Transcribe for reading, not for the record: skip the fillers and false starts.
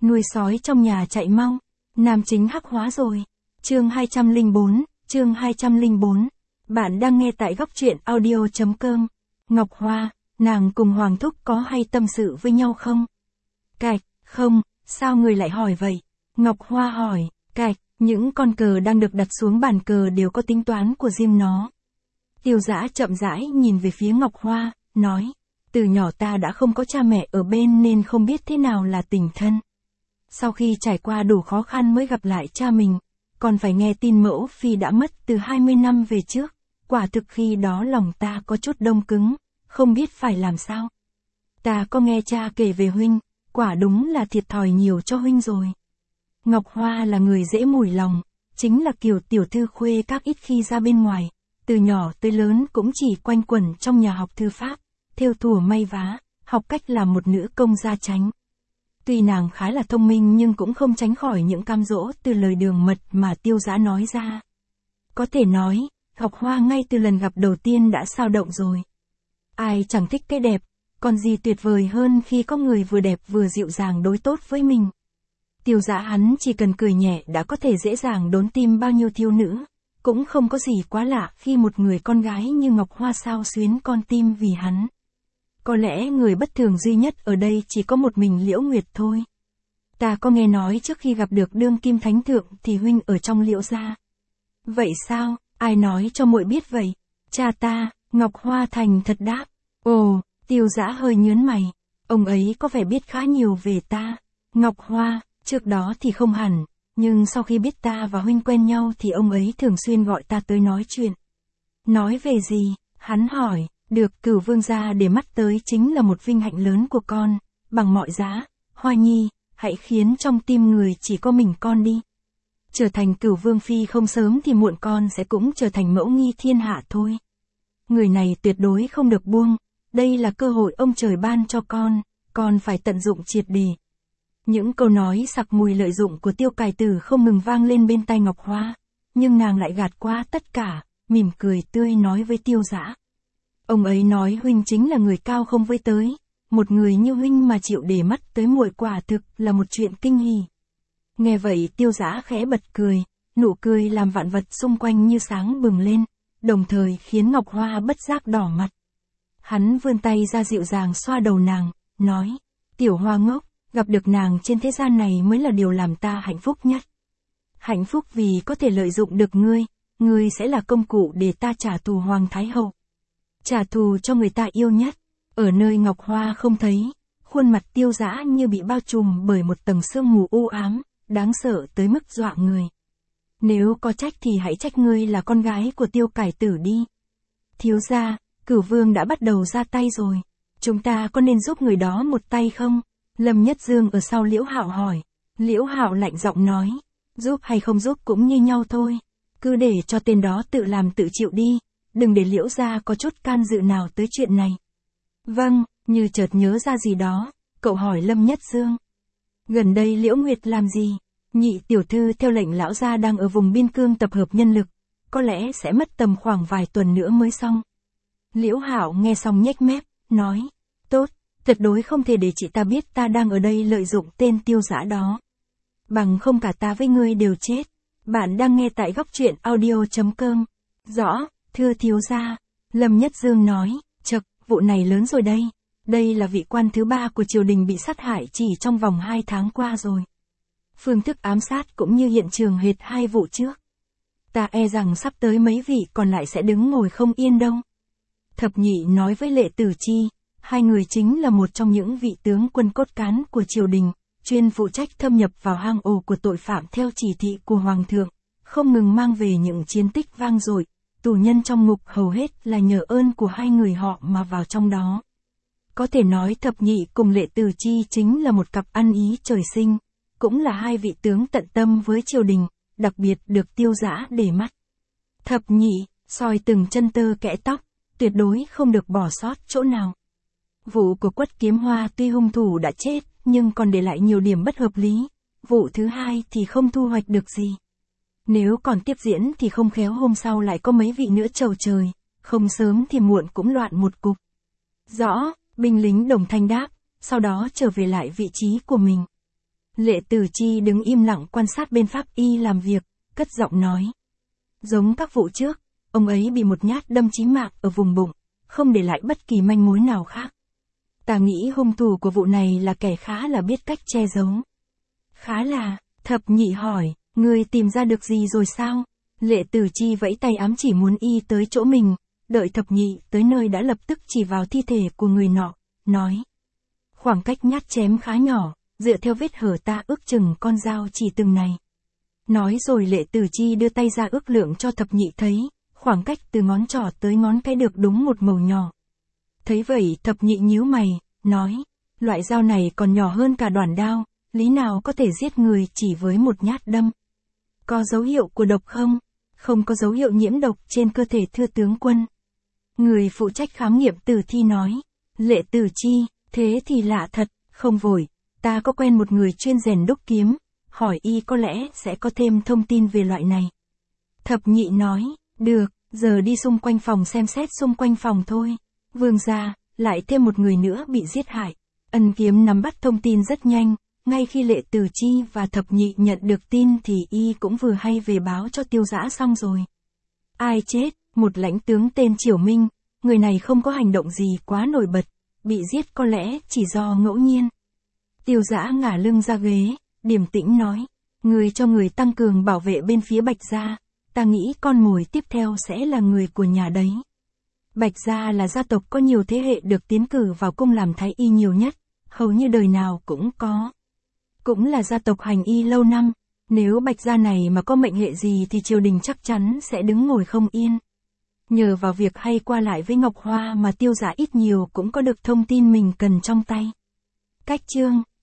nuôi sói trong nhà chạy mau. Nam chính hắc hóa rồi. Chương 204. Bạn đang nghe tại góc truyện audio.com. Ngọc Hoa, nàng cùng Hoàng Thúc có hay tâm sự với nhau không? Cạch, không, sao người lại hỏi vậy? Ngọc Hoa hỏi, cạch, những con cờ đang được đặt xuống bàn cờ đều có tính toán của riêng nó. Tiêu Dã chậm rãi nhìn về phía Ngọc Hoa, nói, từ nhỏ ta đã không có cha mẹ ở bên nên không biết thế nào là tình thân. Sau khi trải qua đủ khó khăn mới gặp lại cha mình, còn phải nghe tin mẫu phi đã mất từ 20 năm về trước, quả thực khi đó lòng ta có chút đông cứng, không biết phải làm sao. Ta có nghe cha kể về huynh, quả đúng là thiệt thòi nhiều cho huynh rồi. Ngọc Hoa là người dễ mùi lòng, chính là kiểu tiểu thư khuê các ít khi ra bên ngoài, từ nhỏ tới lớn cũng chỉ quanh quẩn trong nhà học thư pháp, thêu thùa may vá, học cách làm một nữ công gia chánh. Tuy nàng khá là thông minh nhưng cũng không tránh khỏi những cam dỗ từ lời đường mật mà Tiêu Dã nói ra. Có thể nói, Ngọc Hoa ngay từ lần gặp đầu tiên đã xao động rồi. Ai chẳng thích cái đẹp, còn gì tuyệt vời hơn khi có người vừa đẹp vừa dịu dàng đối tốt với mình. Tiêu Dã hắn chỉ cần cười nhẹ đã có thể dễ dàng đốn tim bao nhiêu thiếu nữ, cũng không có gì quá lạ khi một người con gái như Ngọc Hoa xao xuyến con tim vì hắn. Có lẽ người bất thường duy nhất ở đây chỉ có một mình Liễu Nguyệt thôi. Ta có nghe nói trước khi gặp được đương kim thánh thượng thì huynh ở trong Liễu gia. Vậy sao, ai nói cho muội biết vậy? Cha ta, Ngọc Hoa thành thật đáp. Ồ, Tiêu Dã hơi nhướng mày. Ông ấy có vẻ biết khá nhiều về ta. Ngọc Hoa, trước đó thì không hẳn, nhưng sau khi biết ta và huynh quen nhau thì ông ấy thường xuyên gọi ta tới nói chuyện. Nói về gì? Hắn hỏi. Được Cửu Vương gia để mắt tới chính là một vinh hạnh lớn của con, bằng mọi giá, Hoa Nhi, hãy khiến trong tim người chỉ có mình con đi. Trở thành Cửu Vương phi không sớm thì muộn con sẽ cũng trở thành mẫu nghi thiên hạ thôi. Người này tuyệt đối không được buông, đây là cơ hội ông trời ban cho con phải tận dụng triệt để. Những câu nói sặc mùi lợi dụng của Tiêu Cải Tử không ngừng vang lên bên tai Ngọc Hoa, nhưng nàng lại gạt qua tất cả, mỉm cười tươi nói với Tiêu Dã. Ông ấy nói huynh chính là người cao không với tới, một người như huynh mà chịu để mắt tới muội quả thực là một chuyện kinh hỉ. Nghe vậy Tiêu Dã khẽ bật cười, nụ cười làm vạn vật xung quanh như sáng bừng lên, đồng thời khiến Ngọc Hoa bất giác đỏ mặt. Hắn vươn tay ra dịu dàng xoa đầu nàng, nói, tiểu Hoa ngốc, gặp được nàng trên thế gian này mới là điều làm ta hạnh phúc nhất. Hạnh phúc vì có thể lợi dụng được ngươi sẽ là công cụ để ta trả thù Hoàng Thái Hậu. Trả thù cho người ta yêu nhất. Ở nơi Ngọc Hoa không thấy, khuôn mặt Tiêu Dã như bị bao trùm bởi một tầng sương mù u ám, đáng sợ tới mức dọa người. Nếu có trách thì hãy trách ngươi là con gái của Tiêu Cải Tử đi. Thiếu gia, Cửu Vương đã bắt đầu ra tay rồi. Chúng ta có nên giúp người đó một tay không? Lâm Nhất Dương ở sau Liễu Hạo hỏi. Liễu Hạo lạnh giọng nói, giúp hay không giúp cũng như nhau thôi. Cứ để cho tên đó tự làm tự chịu đi. Đừng để Liễu gia có chút can dự nào tới chuyện này. Vâng, như chợt nhớ ra gì đó, cậu hỏi Lâm Nhất Dương. Gần đây Liễu Nguyệt làm gì? Nhị tiểu thư theo lệnh lão gia đang ở vùng biên cương tập hợp nhân lực, có lẽ sẽ mất tầm khoảng vài tuần nữa mới xong. Liễu Hạo nghe xong nhếch mép, nói, tốt, tuyệt đối không thể để chị ta biết ta đang ở đây lợi dụng tên Tiêu Dã đó. Bằng không cả ta với ngươi đều chết. Bạn đang nghe tại góc truyện audio.com. Rõ. Thưa thiếu gia, Lâm Nhất Dương nói, chậc, vụ này lớn rồi đây. Đây là vị quan thứ 3 của triều đình bị sát hại chỉ trong vòng 2 tháng qua rồi. Phương thức ám sát cũng như hiện trường hệt 2 vụ trước. Ta e rằng sắp tới mấy vị còn lại sẽ đứng ngồi không yên đâu. Thập Nhị nói với Lệ Tử Chi, hai người chính là một trong những vị tướng quân cốt cán của triều đình, chuyên phụ trách thâm nhập vào hang ổ của tội phạm theo chỉ thị của Hoàng thượng, không ngừng mang về những chiến tích vang dội. Tù nhân trong ngục hầu hết là nhờ ơn của hai người họ mà vào trong đó. Có thể nói Thập Nhị cùng Lệ Tử Chi chính là một cặp ăn ý trời sinh, cũng là hai vị tướng tận tâm với triều đình, đặc biệt được Tiêu Dã để mắt. Thập Nhị, soi từng chân tơ kẽ tóc, tuyệt đối không được bỏ sót chỗ nào. Vụ của Quất Kiếm Hoa tuy hung thủ đã chết, nhưng còn để lại nhiều điểm bất hợp lý. Vụ thứ 2 thì không thu hoạch được gì. Nếu còn tiếp diễn thì không khéo hôm sau lại có mấy vị nữa chầu trời, không sớm thì muộn cũng loạn một cục. Rõ, binh lính đồng thanh đáp, sau đó trở về lại vị trí của mình. Lệ Tử Chi đứng im lặng quan sát bên pháp y làm việc, cất giọng nói. Giống các vụ trước, ông ấy bị một nhát đâm chí mạng ở vùng bụng, không để lại bất kỳ manh mối nào khác. Ta nghĩ hung thủ của vụ này là kẻ khá là biết cách che giấu. Khá là, Thập Nhị hỏi, người tìm ra được gì rồi sao? Lệ Tử Chi vẫy tay ám chỉ muốn y tới chỗ mình, đợi Thập Nhị tới nơi đã lập tức chỉ vào thi thể của người nọ, nói. Khoảng cách nhát chém khá nhỏ, dựa theo vết hở ta ước chừng con dao chỉ từng này. Nói rồi Lệ Tử Chi đưa tay ra ước lượng cho Thập Nhị thấy, khoảng cách từ ngón trỏ tới ngón cái được đúng một mẩu nhỏ. Thấy vậy Thập Nhị nhíu mày, nói, loại dao này còn nhỏ hơn cả đoản đao, lý nào có thể giết người chỉ với một nhát đâm. Có dấu hiệu của độc không? Không có dấu hiệu nhiễm độc trên cơ thể thưa tướng quân. Người phụ trách khám nghiệm tử thi nói, Lệ Tử Chi, thế thì lạ thật, không vội, ta có quen một người chuyên rèn đúc kiếm, hỏi y có lẽ sẽ có thêm thông tin về loại này. Thập Nhị nói, được, giờ đi xung quanh phòng xem xét xung quanh phòng thôi. Vương gia, lại thêm một người nữa bị giết hại. Ân Kiếm nắm bắt thông tin rất nhanh, ngay khi Lệ Tử Chi và Thập Nhị nhận được tin thì y cũng vừa hay về báo cho Tiêu Dã xong rồi. Ai chết? Một lãnh tướng tên Triều Minh, người này không có hành động gì quá nổi bật, bị giết có lẽ chỉ do ngẫu nhiên. Tiêu Dã ngả lưng ra ghế, điềm tĩnh nói, người cho người tăng cường bảo vệ bên phía Bạch gia, ta nghĩ con mồi tiếp theo sẽ là người của nhà đấy. Bạch gia là gia tộc có nhiều thế hệ được tiến cử vào cung làm thái y nhiều nhất, hầu như đời nào cũng có. Cũng là gia tộc hành y lâu năm, nếu Bạch gia này mà có mệnh hệ gì thì triều đình chắc chắn sẽ đứng ngồi không yên. Nhờ vào việc hay qua lại với Ngọc Hoa mà Tiêu Dã ít nhiều cũng có được thông tin mình cần trong tay. Cách chương